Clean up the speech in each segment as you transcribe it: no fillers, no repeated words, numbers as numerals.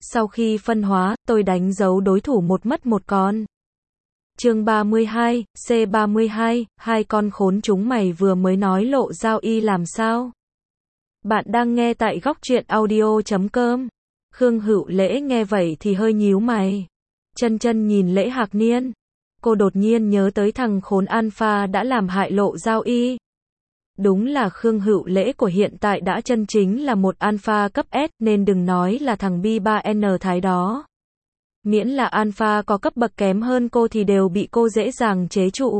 Sau khi phân hóa, tôi đánh dấu đối thủ một mất một con. Chương 32, C32, hai con khốn chúng mày vừa mới nói Lộ Giao Y làm sao? Bạn đang nghe tại góc truyện audio.com. Khương Hữu Lễ nghe vậy thì hơi nhíu mày. Chân chân nhìn Lễ Hạc Niên. Cô đột nhiên nhớ tới thằng khốn Alpha đã làm hại Lộ Giao Y. Đúng là Khương Hữu Lễ của hiện tại đã chân chính là một Alpha cấp S, nên đừng nói là thằng B3N Thái đó. Miễn là Alpha có cấp bậc kém hơn cô thì đều bị cô dễ dàng chế trụ.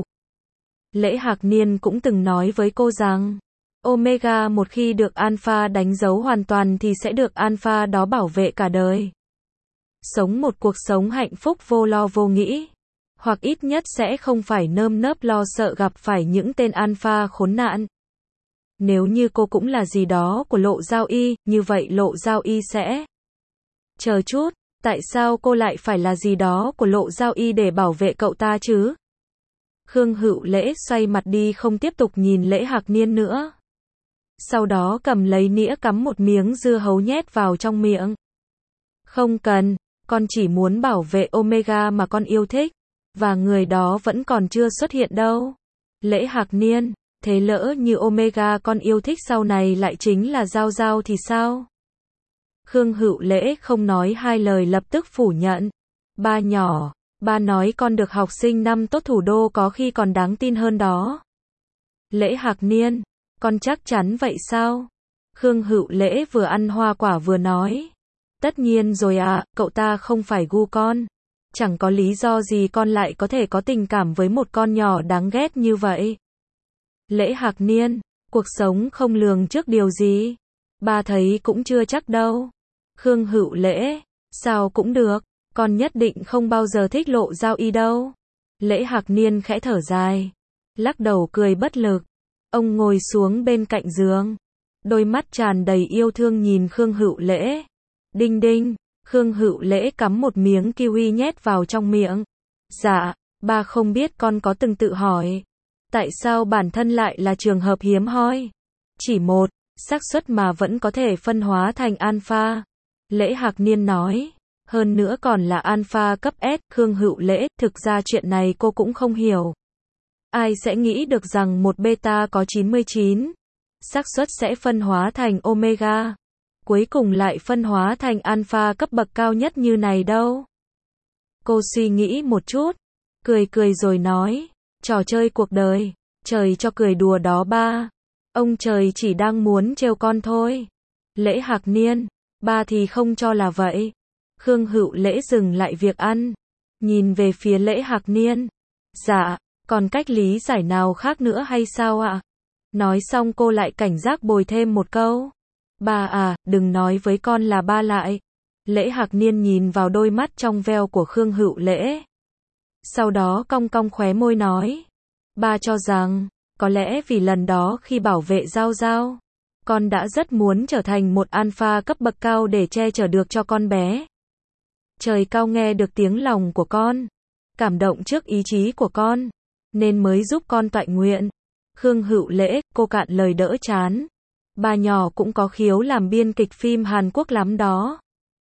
Lễ Hạc Niên cũng từng nói với cô rằng, Omega một khi được Alpha đánh dấu hoàn toàn thì sẽ được Alpha đó bảo vệ cả đời. Sống một cuộc sống hạnh phúc vô lo vô nghĩ. Hoặc ít nhất sẽ không phải nơm nớp lo sợ gặp phải những tên Alpha khốn nạn. Nếu như cô cũng là gì đó của Lộ Giao Y, như vậy Lộ Giao Y sẽ... Chờ chút, tại sao cô lại phải là gì đó của Lộ Giao Y để bảo vệ cậu ta chứ? Khương Hữu Lễ xoay mặt đi không tiếp tục nhìn Lễ Hạc Niên nữa. Sau đó cầm lấy nĩa cắm một miếng dưa hấu nhét vào trong miệng. Không cần, con chỉ muốn bảo vệ Omega mà con yêu thích. Và người đó vẫn còn chưa xuất hiện đâu. Lễ Hạc Niên, thế lỡ như Omega con yêu thích sau này lại chính là Giao Giao thì sao? Khương Hữu Lễ không nói hai lời lập tức phủ nhận. Ba nhỏ, ba nói con được học sinh năm tốt thủ đô có khi còn đáng tin hơn đó. Lễ Hạc Niên, con chắc chắn vậy sao? Khương Hữu Lễ vừa ăn hoa quả vừa nói. Tất nhiên rồi ạ, cậu ta không phải gu con. Chẳng có lý do gì con lại có thể có tình cảm với một con nhỏ đáng ghét như vậy. Lễ Hạc Niên, cuộc sống không lường trước điều gì. Ba thấy cũng chưa chắc đâu. Khương Hữu Lễ, sao cũng được, con nhất định không bao giờ thích Lộ Giao Y đâu. Lễ Hạc Niên khẽ thở dài, lắc đầu cười bất lực. Ông ngồi xuống bên cạnh giường, đôi mắt tràn đầy yêu thương nhìn Khương Hữu Lễ. Đinh đinh. Khương Hữu Lễ cắm một miếng kiwi nhét vào trong miệng. Dạ, ba không biết con có từng tự hỏi, tại sao bản thân lại là trường hợp hiếm hoi? Chỉ một, xác suất mà vẫn có thể phân hóa thành Alpha. Lễ Hạc Niên nói, hơn nữa còn là Alpha cấp S. Khương Hữu Lễ, thực ra chuyện này cô cũng không hiểu. Ai sẽ nghĩ được rằng một beta có 99, xác suất sẽ phân hóa thành Omega. Cuối cùng lại phân hóa thành Alpha cấp bậc cao nhất như này đâu. Cô suy nghĩ một chút, cười cười rồi nói, trò chơi cuộc đời, trời cho cười đùa đó ba. Ông trời chỉ đang muốn trêu con thôi. Lễ Hạc Niên, ba thì không cho là vậy. Khương Hữu Lễ dừng lại việc ăn, nhìn về phía Lễ Hạc Niên. Dạ, còn cách lý giải nào khác nữa hay sao ạ? Nói xong cô lại cảnh giác bồi thêm một câu. Ba à, đừng nói với con là ba lại. Lễ Hạc Niên nhìn vào đôi mắt trong veo của Khương Hữu Lễ. Sau đó cong cong khóe môi nói. Ba cho rằng, có lẽ vì lần đó khi bảo vệ Giao Giao, con đã rất muốn trở thành một Alpha cấp bậc cao để che chở được cho con bé. Trời cao nghe được tiếng lòng của con, cảm động trước ý chí của con, nên mới giúp con toại nguyện. Khương Hữu Lễ, cô cạn lời đỡ chán. Ba nhỏ cũng có khiếu làm biên kịch phim Hàn Quốc lắm đó.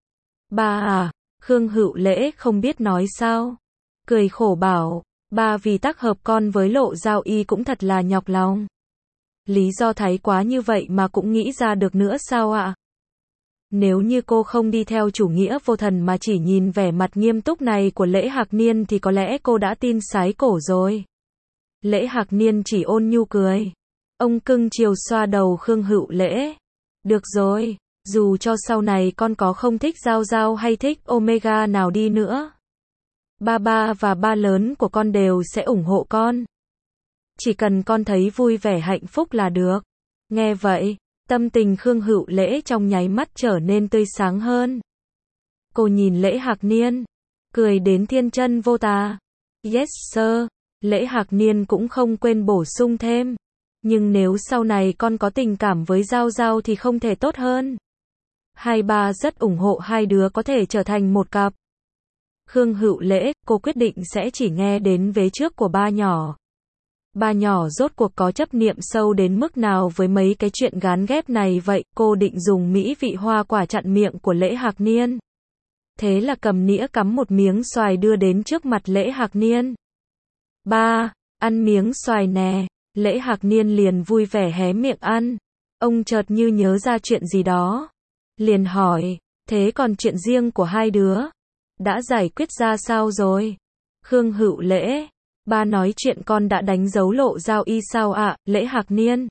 Ba à, Khương Hữu Lễ không biết nói sao. Cười khổ bảo, ba vì tác hợp con với Lộ Giao Y cũng thật là nhọc lòng. Lý do thái quá như vậy mà cũng nghĩ ra được nữa sao ạ? Nếu như cô không đi theo chủ nghĩa vô thần mà chỉ nhìn vẻ mặt nghiêm túc này của Lễ Hạc Niên thì có lẽ cô đã tin sái cổ rồi. Lễ Hạc Niên chỉ ôn nhu cười. Ông cưng chiều xoa đầu Khương Hữu Lễ. Được rồi, dù cho sau này con có không thích Giao Giao hay thích Omega nào đi nữa, ba và ba lớn của con đều sẽ ủng hộ con. Chỉ cần con thấy vui vẻ hạnh phúc là được. Nghe vậy, tâm tình Khương Hữu Lễ trong nháy mắt trở nên tươi sáng hơn. Cô nhìn Lễ Hạc Niên, cười đến thiên chân vô tà. Yes sir. Lễ Hạc Niên cũng không quên bổ sung thêm. Nhưng nếu sau này con có tình cảm với Giao Giao thì không thể tốt hơn. Hai ba rất ủng hộ hai đứa có thể trở thành một cặp. Khương Hữu Lễ, cô quyết định sẽ chỉ nghe đến vế trước của ba nhỏ. Ba nhỏ rốt cuộc có chấp niệm sâu đến mức nào với mấy cái chuyện gán ghép này vậy? Cô định dùng mỹ vị hoa quả chặn miệng của Lễ Hạc Niên. thế là cầm nĩa cắm một miếng xoài đưa đến trước mặt Lễ Hạc Niên. Ba, ăn miếng xoài nè. Lễ Hạc Niên liền vui vẻ hé miệng ăn. Ông chợt như nhớ ra chuyện gì đó. Liền hỏi, thế còn chuyện riêng của hai đứa? Đã giải quyết ra sao rồi? Khương Hữu Lễ, ba nói chuyện con đã đánh dấu Lộ Giao Y sao ạ? Lễ Hạc Niên.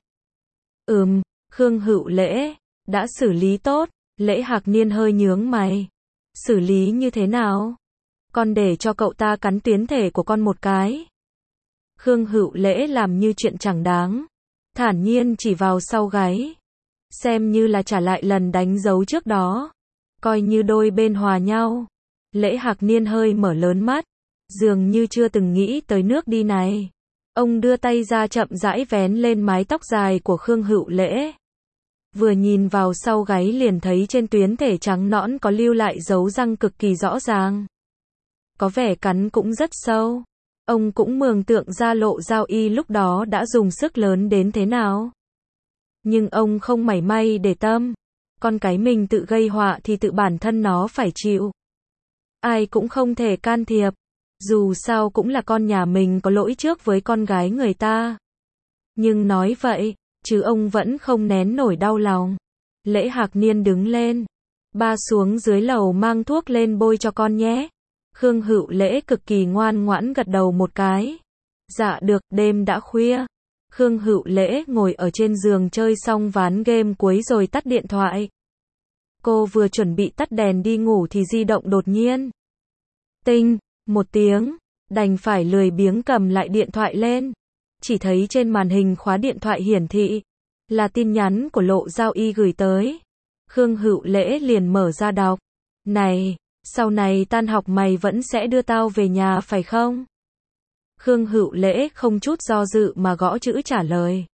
Khương Hữu Lễ, đã xử lý tốt. Lễ Hạc Niên hơi nhướng mày. Xử lý như thế nào? Con để cho cậu ta cắn tuyến thể của con một cái. Khương Hữu Lễ làm như chuyện chẳng đáng. Thản nhiên chỉ vào sau gáy. Xem như là trả lại lần đánh dấu trước đó. Coi như đôi bên hòa nhau. Lễ Hạc Niên hơi mở lớn mắt. Dường như chưa từng nghĩ tới nước đi này. Ông đưa tay ra chậm rãi vén lên mái tóc dài của Khương Hữu Lễ. Vừa nhìn vào sau gáy liền thấy trên tuyến thể trắng nõn có lưu lại dấu răng cực kỳ rõ ràng. Có vẻ cắn cũng rất sâu. Ông cũng mường tượng ra Lộ Giao Y lúc đó đã dùng sức lớn đến thế nào. Nhưng ông không mảy may để tâm. Con cái mình tự gây họa thì tự bản thân nó phải chịu. Ai cũng không thể can thiệp. Dù sao cũng là con nhà mình có lỗi trước với con gái người ta. Nhưng nói vậy, chứ ông vẫn không nén nổi đau lòng. Lễ Hạc Niên đứng lên. Ba xuống dưới lầu mang thuốc lên bôi cho con nhé. Khương Hữu Lễ cực kỳ ngoan ngoãn gật đầu một cái. Dạ được, đêm đã khuya. Khương Hữu Lễ ngồi ở trên giường chơi xong ván game cuối rồi tắt điện thoại. Cô vừa chuẩn bị tắt đèn đi ngủ thì di động đột nhiên. Tinh, một tiếng, đành phải lười biếng cầm lại điện thoại lên. Chỉ thấy trên màn hình khóa điện thoại hiển thị là tin nhắn của Lộ Giao Y gửi tới. Khương Hữu Lễ liền mở ra đọc. Này, sau này tan học mày vẫn sẽ đưa tao về nhà phải không? Khương Hữu Lễ không chút do dự mà gõ chữ trả lời.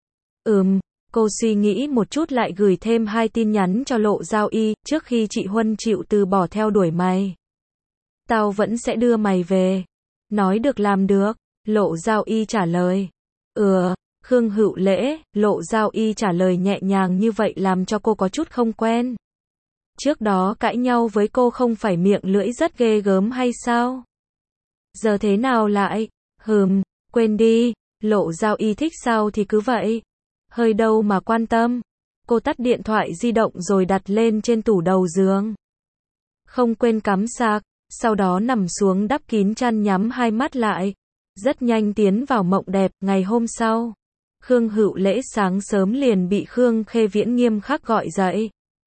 Cô suy nghĩ một chút lại gửi thêm 2 tin nhắn cho Lộ Giao Y, trước khi chị Huân chịu từ bỏ theo đuổi mày. Tao vẫn sẽ đưa mày về. Nói được làm được. Lộ Giao Y trả lời. Khương Hữu Lễ, Lộ Giao Y trả lời nhẹ nhàng như vậy làm cho cô có chút không quen. Trước đó cãi nhau với cô không phải miệng lưỡi rất ghê gớm hay sao? Giờ thế nào lại? Quên đi, Lộ Giao Y thích sao thì cứ vậy. Hơi đâu mà quan tâm. Cô tắt điện thoại di động rồi đặt lên trên tủ đầu giường. Không quên cắm sạc, sau đó nằm xuống đắp kín chăn nhắm hai mắt lại. Rất nhanh tiến vào mộng đẹp. Ngày hôm sau, Khương Hữu Lễ sáng sớm liền bị Khương Khê Viễn nghiêm khắc gọi dậy.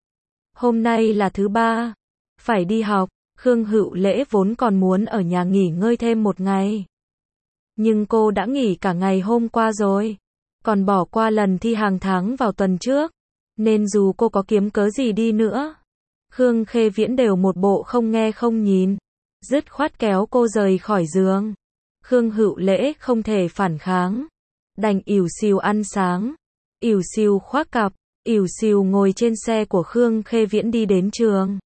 Hôm nay là thứ ba, phải đi học. Khương Hữu Lễ vốn còn muốn ở nhà nghỉ ngơi thêm một ngày. Nhưng cô đã nghỉ cả ngày hôm qua rồi, còn bỏ qua lần thi hàng tháng vào tuần trước. Nên dù cô có kiếm cớ gì đi nữa, Khương Khê Viễn đều một bộ không nghe không nhìn. Dứt khoát kéo cô rời khỏi giường. Khương Hữu Lễ không thể phản kháng. Đành ỉu xìu ăn sáng, ỉu xìu khoác cặp, ỉu xìu ngồi trên xe của Khương Khê Viễn đi đến trường.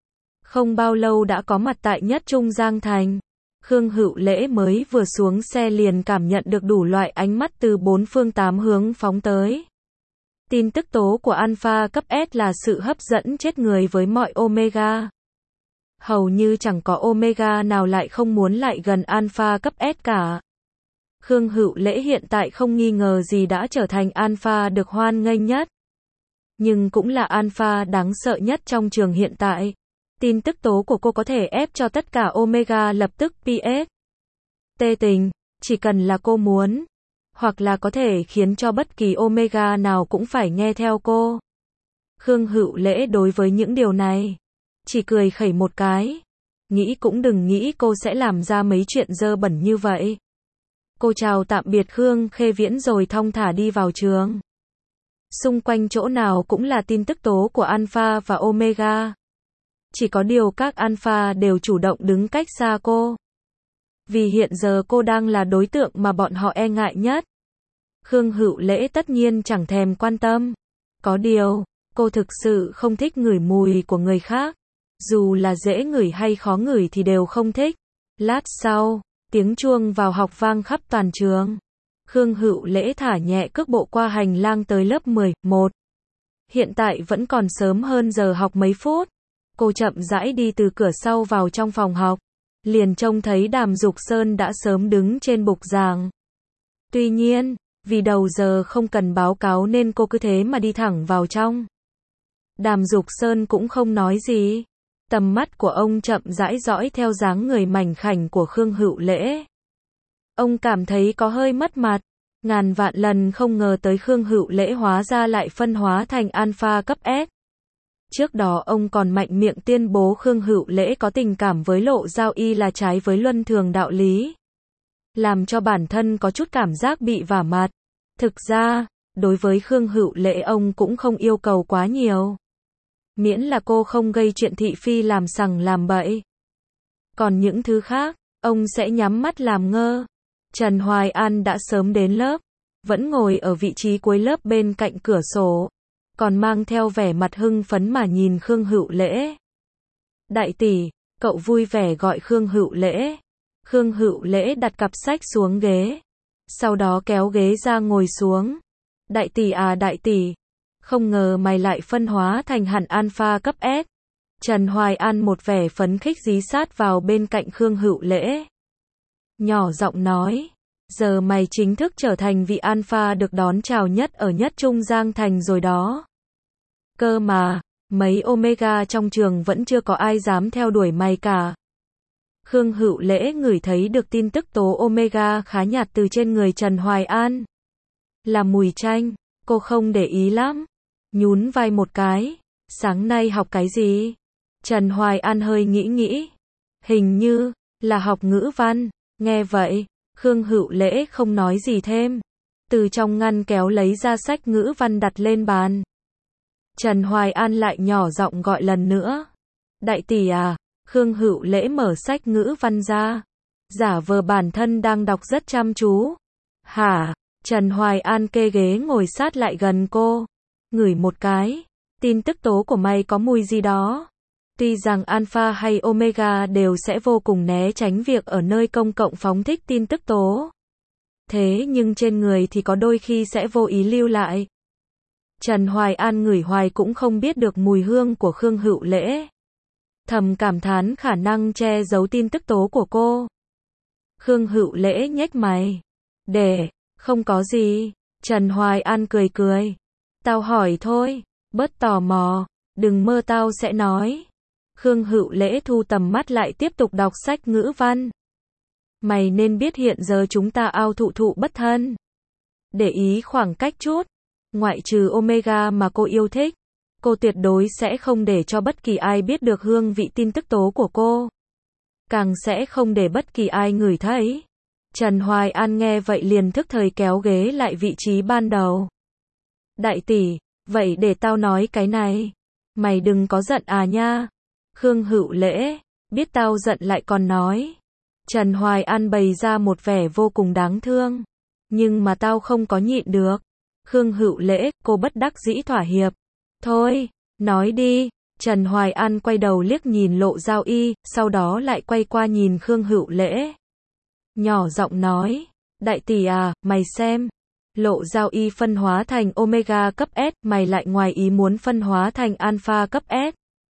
Không bao lâu đã có mặt tại Nhất Trung Giang Thành. Khương Hữu Lễ mới vừa xuống xe liền cảm nhận được đủ loại ánh mắt từ 4 phương 8 hướng phóng tới. Tin tức tố của Alpha cấp S là sự hấp dẫn chết người với mọi Omega. Hầu như chẳng có Omega nào lại không muốn lại gần Alpha cấp S cả. Khương Hữu Lễ hiện tại không nghi ngờ gì đã trở thành Alpha được hoan nghênh nhất. Nhưng cũng là Alpha đáng sợ nhất trong trường hiện tại. Tin tức tố của cô có thể ép cho tất cả Omega lập tức PS. Tê tình, chỉ cần là cô muốn. Hoặc là có thể khiến cho bất kỳ Omega nào cũng phải nghe theo cô. Khương Hữu Lễ đối với những điều này chỉ cười khẩy một cái. Nghĩ cũng đừng nghĩ cô sẽ làm ra mấy chuyện dơ bẩn như vậy. Cô chào tạm biệt Khương Khê Viễn rồi thong thả đi vào trường. Xung quanh chỗ nào cũng là tin tức tố của Alpha và Omega. Chỉ có điều các Alpha đều chủ động đứng cách xa cô. Vì hiện giờ cô đang là đối tượng mà bọn họ e ngại nhất. Khương Hữu Lễ tất nhiên chẳng thèm quan tâm. Có điều, cô thực sự không thích ngửi mùi của người khác. Dù là dễ ngửi hay khó ngửi thì đều không thích. Lát sau, tiếng chuông vào học vang khắp toàn trường. Khương Hữu Lễ thả nhẹ cước bộ qua hành lang tới lớp 11. Hiện tại vẫn còn sớm hơn giờ học mấy phút. Cô chậm rãi đi từ cửa sau vào trong phòng học. Liền trông thấy Đàm Dục Sơn đã sớm đứng trên bục giảng. Tuy nhiên, vì đầu giờ không cần báo cáo nên cô cứ thế mà đi thẳng vào trong. Đàm Dục Sơn cũng không nói gì. Tầm mắt của ông chậm rãi dõi theo dáng người mảnh khảnh của Khương Hữu Lễ. Ông cảm thấy có hơi mất mặt. Ngàn vạn lần không ngờ tới Khương Hữu Lễ hóa ra lại phân hóa thành alpha cấp S. Trước đó ông còn mạnh miệng tuyên bố Khương Hữu Lễ có tình cảm với Lộ Giao Y là trái với luân thường đạo lý. Làm cho bản thân có chút cảm giác bị vả mặt. Thực ra, đối với Khương Hữu Lễ ông cũng không yêu cầu quá nhiều. Miễn là cô không gây chuyện thị phi làm sằng làm bậy. Còn những thứ khác, ông sẽ nhắm mắt làm ngơ. Trần Hoài An đã sớm đến lớp, vẫn ngồi ở vị trí cuối lớp bên cạnh cửa sổ, còn mang theo vẻ mặt hưng phấn mà nhìn Khương Hữu Lễ. Đại tỷ, cậu vui vẻ gọi Khương Hữu Lễ. Khương Hữu Lễ đặt cặp sách xuống ghế, sau đó kéo ghế ra ngồi xuống. Đại tỷ à đại tỷ, không ngờ mày lại phân hóa thành hẳn alpha cấp S. Trần Hoài An một vẻ phấn khích dí sát vào bên cạnh Khương Hữu Lễ. Nhỏ giọng nói, giờ mày chính thức trở thành vị alpha được đón chào nhất ở Nhất Trung Giang Thành rồi đó. Cơ mà, mấy omega trong trường vẫn chưa có ai dám theo đuổi mày cả. Khương Hữu Lễ ngửi thấy được tin tức tố omega khá nhạt từ trên người Trần Hoài An. Là mùi chanh, cô không để ý lắm. Nhún vai một cái, sáng nay học cái gì? Trần Hoài An hơi nghĩ. Hình như là học ngữ văn. Nghe vậy, Khương Hữu Lễ không nói gì thêm. Từ trong ngăn kéo lấy ra sách ngữ văn đặt lên bàn. Trần Hoài An lại nhỏ giọng gọi lần nữa. Đại tỷ à, Khương Hữu Lễ mở sách ngữ văn ra. Giả vờ bản thân đang đọc rất chăm chú. Hả? Trần Hoài An kê ghế ngồi sát lại gần cô. Ngửi một cái. Tin tức tố của mày có mùi gì đó. Tuy rằng alpha hay omega đều sẽ vô cùng né tránh việc ở nơi công cộng phóng thích tin tức tố. Thế nhưng trên người thì có đôi khi sẽ vô ý lưu lại. Trần Hoài An ngửi hoài cũng không biết được mùi hương của Khương Hữu Lễ. Thầm cảm thán khả năng che giấu tin tức tố của cô. Khương Hữu Lễ nhếch mày. Không có gì. Trần Hoài An cười. Tao hỏi thôi, bớt tò mò, đừng mơ tao sẽ nói. Khương Hữu Lễ thu tầm mắt lại tiếp tục đọc sách ngữ văn. Mày nên biết hiện giờ chúng ta ao thụ bất thân. Để ý khoảng cách chút. Ngoại trừ omega mà cô yêu thích, cô tuyệt đối sẽ không để cho bất kỳ ai biết được hương vị tin tức tố của cô. Càng sẽ không để bất kỳ ai ngửi thấy. Trần Hoài An nghe vậy liền thức thời kéo ghế lại vị trí ban đầu. Đại tỷ, vậy để tao nói cái này. Mày đừng có giận à nha. Khương Hữu Lễ, biết tao giận lại còn nói. Trần Hoài An bày ra một vẻ vô cùng đáng thương. Nhưng mà tao không có nhịn được. Khương Hữu Lễ, cô bất đắc dĩ thỏa hiệp. Thôi, nói đi. Trần Hoài An quay đầu liếc nhìn Lộ Giao Y, sau đó lại quay qua nhìn Khương Hữu Lễ. Nhỏ giọng nói, đại tỷ à, mày xem. Lộ Giao Y phân hóa thành omega cấp S, mày lại ngoài ý muốn phân hóa thành alpha cấp S.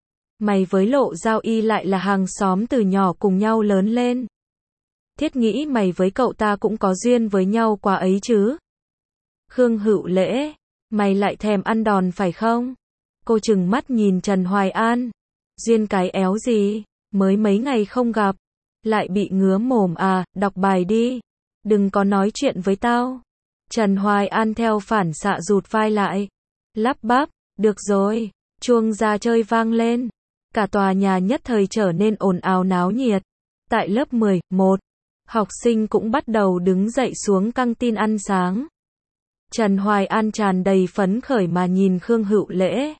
Mày với Lộ Giao Y lại là hàng xóm từ nhỏ cùng nhau lớn lên. Thiết nghĩ mày với cậu ta cũng có duyên với nhau quá ấy chứ. Khương Hữu Lễ, mày lại thèm ăn đòn phải không? Cô trừng mắt nhìn Trần Hoài An. Duyên cái éo gì, mới mấy ngày không gặp. Lại bị ngứa mồm à, đọc bài đi. Đừng có nói chuyện với tao. Trần Hoài An theo phản xạ rụt vai lại. Lắp bắp, được rồi. Chuông ra chơi vang lên. Cả tòa nhà nhất thời trở nên ồn ào náo nhiệt. Tại lớp 11, học sinh cũng bắt đầu đứng dậy xuống căng tin ăn sáng. Trần Hoài An tràn đầy phấn khởi mà nhìn Khương Hữu Lễ.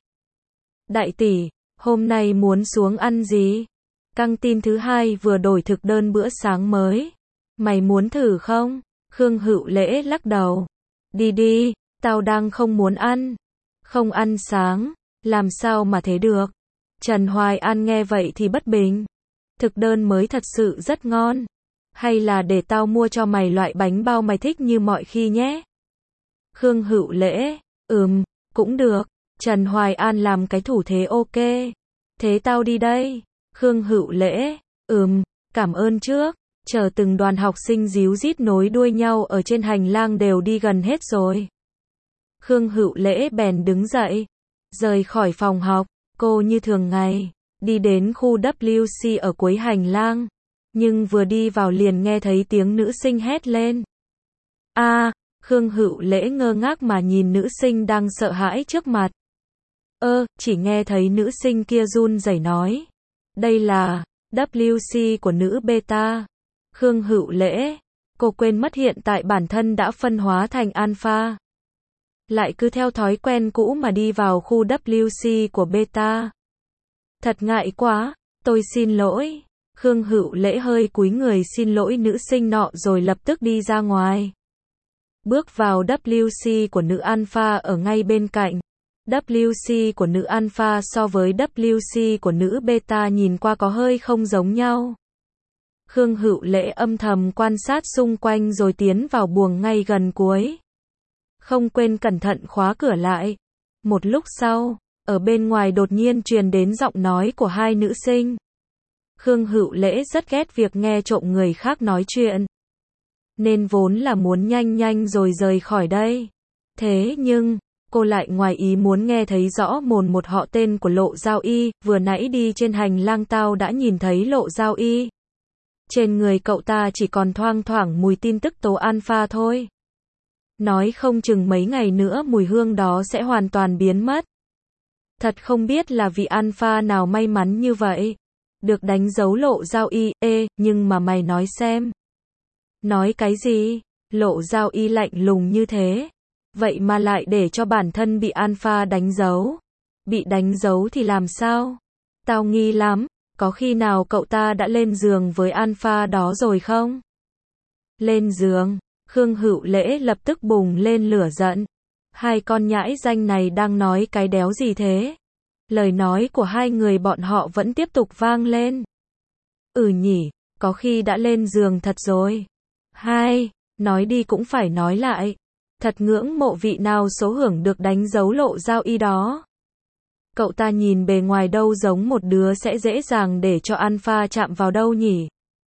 Đại tỷ, hôm nay muốn xuống ăn gì? Căng tin thứ hai vừa đổi thực đơn bữa sáng mới. Mày muốn thử không? Khương Hữu Lễ lắc đầu. Đi, tao đang không muốn ăn. Không ăn sáng, làm sao mà thế được? Trần Hoài An nghe vậy thì bất bình. Thực đơn mới thật sự rất ngon. Hay là để tao mua cho mày loại bánh bao mày thích như mọi khi nhé? Khương Hữu Lễ, cũng được. Trần Hoài An làm cái thủ thế ok. Thế tao đi đây. Khương Hữu Lễ, cảm ơn trước. Chờ từng đoàn học sinh díu dít nối đuôi nhau ở trên hành lang đều đi gần hết rồi. Khương Hữu Lễ bèn đứng dậy, rời khỏi phòng học, cô như thường ngày, đi đến khu WC ở cuối hành lang. Nhưng vừa đi vào liền nghe thấy tiếng nữ sinh hét lên. Khương Hữu Lễ ngơ ngác mà nhìn nữ sinh đang sợ hãi trước mặt. Chỉ nghe thấy nữ sinh kia run rẩy nói. Đây là WC của nữ beta. Khương Hữu Lễ, cô quên mất hiện tại bản thân đã phân hóa thành alpha. Lại cứ theo thói quen cũ mà đi vào khu WC của beta. Thật ngại quá, tôi xin lỗi. Khương Hữu Lễ hơi cúi người xin lỗi nữ sinh nọ rồi lập tức đi ra ngoài. Bước vào WC của nữ alpha ở ngay bên cạnh. WC của nữ alpha so với WC của nữ beta nhìn qua có hơi không giống nhau. Khương Hữu Lễ âm thầm quan sát xung quanh rồi tiến vào buồng ngay gần cuối. Không quên cẩn thận khóa cửa lại. Một lúc sau, ở bên ngoài đột nhiên truyền đến giọng nói của hai nữ sinh. Khương Hữu Lễ rất ghét việc nghe trộm người khác nói chuyện. Nên vốn là muốn nhanh nhanh rồi rời khỏi đây. Thế nhưng, cô lại ngoài ý muốn nghe thấy rõ mồn một họ tên của Lộ Giao Y. Vừa nãy đi trên hành lang tao đã nhìn thấy Lộ Giao Y. Trên người cậu ta chỉ còn thoang thoảng mùi tin tức tố alpha thôi. Nói không chừng mấy ngày nữa mùi hương đó sẽ hoàn toàn biến mất. Thật không biết là vị alpha nào may mắn như vậy. Được đánh dấu Lộ Giao Y, nhưng mà mày nói xem. Nói cái gì? Lộ Giao Y lạnh lùng như thế. Vậy mà lại để cho bản thân bị alpha đánh dấu. Bị đánh dấu thì làm sao? Tao nghi lắm, có khi nào cậu ta đã lên giường với alpha đó rồi không? Lên giường? Khương Hữu Lễ lập tức bùng lên lửa giận. Hai con nhãi danh này đang nói cái đéo gì thế? Lời nói của hai người bọn họ vẫn tiếp tục vang lên. Nhỉ, có khi đã lên giường thật rồi. Nói đi cũng phải nói lại. Thật ngưỡng mộ vị nào số hưởng được đánh dấu Lộ Giao Y đó. Cậu ta nhìn bề ngoài đâu giống một đứa sẽ dễ dàng để cho alpha chạm vào đâu nhỉ?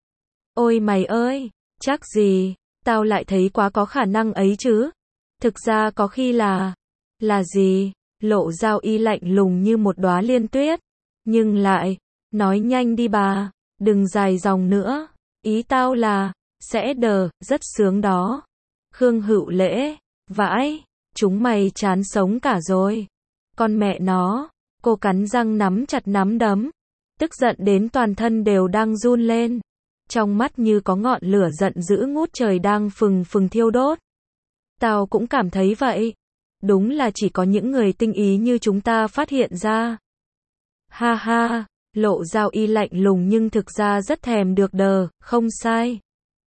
Ôi mày ơi, chắc gì, tao lại thấy quá có khả năng ấy chứ. Thực ra có khi là gì? Lộ Giao Y lạnh lùng như một đóa liên tuyết. Nhưng lại, nói nhanh đi bà, đừng dài dòng nữa. Ý tao là, sẽ rất sướng đó. Khương Hữu Lễ, vãi, chúng mày chán sống cả rồi. Con mẹ nó, cô cắn răng nắm chặt nắm đấm. Tức giận đến toàn thân đều đang run lên. Trong mắt như có ngọn lửa giận dữ ngút trời đang phừng phừng thiêu đốt. Tao cũng cảm thấy vậy. Đúng là chỉ có những người tinh ý như chúng ta phát hiện ra. Ha ha, Lộ Giao Y lạnh lùng nhưng thực ra rất thèm được không sai.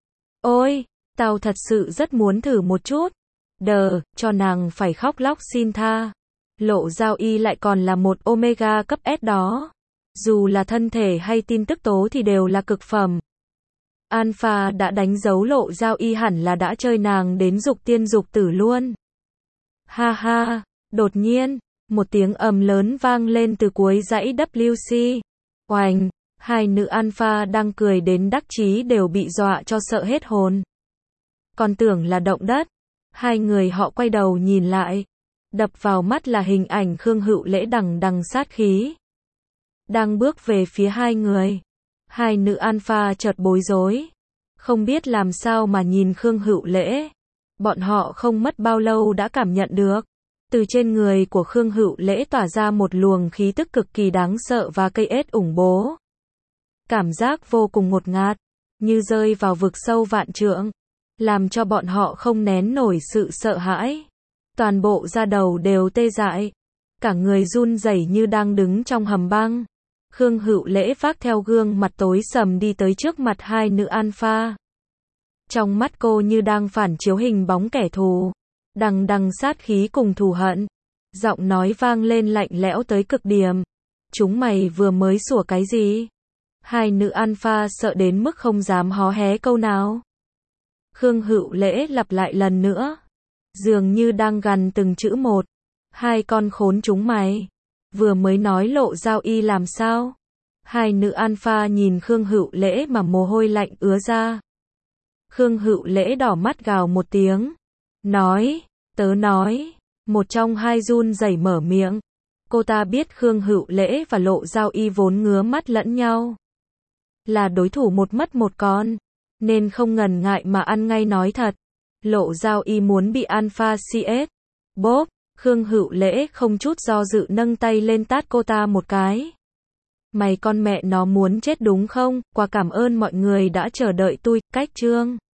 Ôi, tao thật sự rất muốn thử một chút. Cho nàng phải khóc lóc xin tha. Lộ Giao Y lại còn là một Omega cấp S đó. Dù là thân thể hay tin tức tố thì đều là cực phẩm. Alpha đã đánh dấu Lộ Giao Y hẳn là đã chơi nàng đến dục tiên dục tử luôn. Ha ha, đột nhiên, một tiếng ầm lớn vang lên từ cuối dãy WC. Oành, hai nữ alpha đang cười đến đắc chí đều bị dọa cho sợ hết hồn. Còn tưởng là động đất. Hai người họ quay đầu nhìn lại. Đập vào mắt là hình ảnh Khương Hữu Lễ đằng đằng sát khí. Đang bước về phía hai người. Hai nữ alpha chợt bối rối. Không biết làm sao mà nhìn Khương Hữu Lễ. Bọn họ không mất bao lâu đã cảm nhận được. Từ trên người của Khương Hữu Lễ tỏa ra một luồng khí tức cực kỳ đáng sợ và cây ết ủng bố. Cảm giác vô cùng ngột ngạt. Như rơi vào vực sâu vạn trượng. Làm cho bọn họ không nén nổi sự sợ hãi. Toàn bộ da đầu đều tê dại. Cả người run rẩy như đang đứng trong hầm băng. Khương Hữu Lễ vác theo gương mặt tối sầm đi tới trước mặt hai nữ alpha. Trong mắt cô như đang phản chiếu hình bóng kẻ thù. Đằng đằng sát khí cùng thù hận. Giọng nói vang lên lạnh lẽo tới cực điểm. Chúng mày vừa mới sủa cái gì? Hai nữ alpha sợ đến mức không dám hó hé câu nào. Khương Hữu Lễ lặp lại lần nữa. Dường như đang gằn từng chữ một. Hai con khốn chúng mày. vừa mới nói Lộ Giao Y làm sao? Hai nữ alpha nhìn Khương Hữu Lễ mà mồ hôi lạnh ứa ra. Khương Hữu Lễ đỏ mắt gào một tiếng. Nói, tớ nói. Một trong hai run rẩy mở miệng. Cô ta biết Khương Hữu Lễ và Lộ Giao Y vốn ngứa mắt lẫn nhau. Là đối thủ một mất một con. Nên không ngần ngại mà ăn ngay nói thật. Lộ Giao Y muốn bị Alpha CS. Bốp, Khương Hữu Lễ không chút do dự nâng tay lên tát cô ta một cái. Mày con mẹ nó muốn chết đúng không? Qua cảm ơn mọi người đã chờ đợi tôi. Cách chương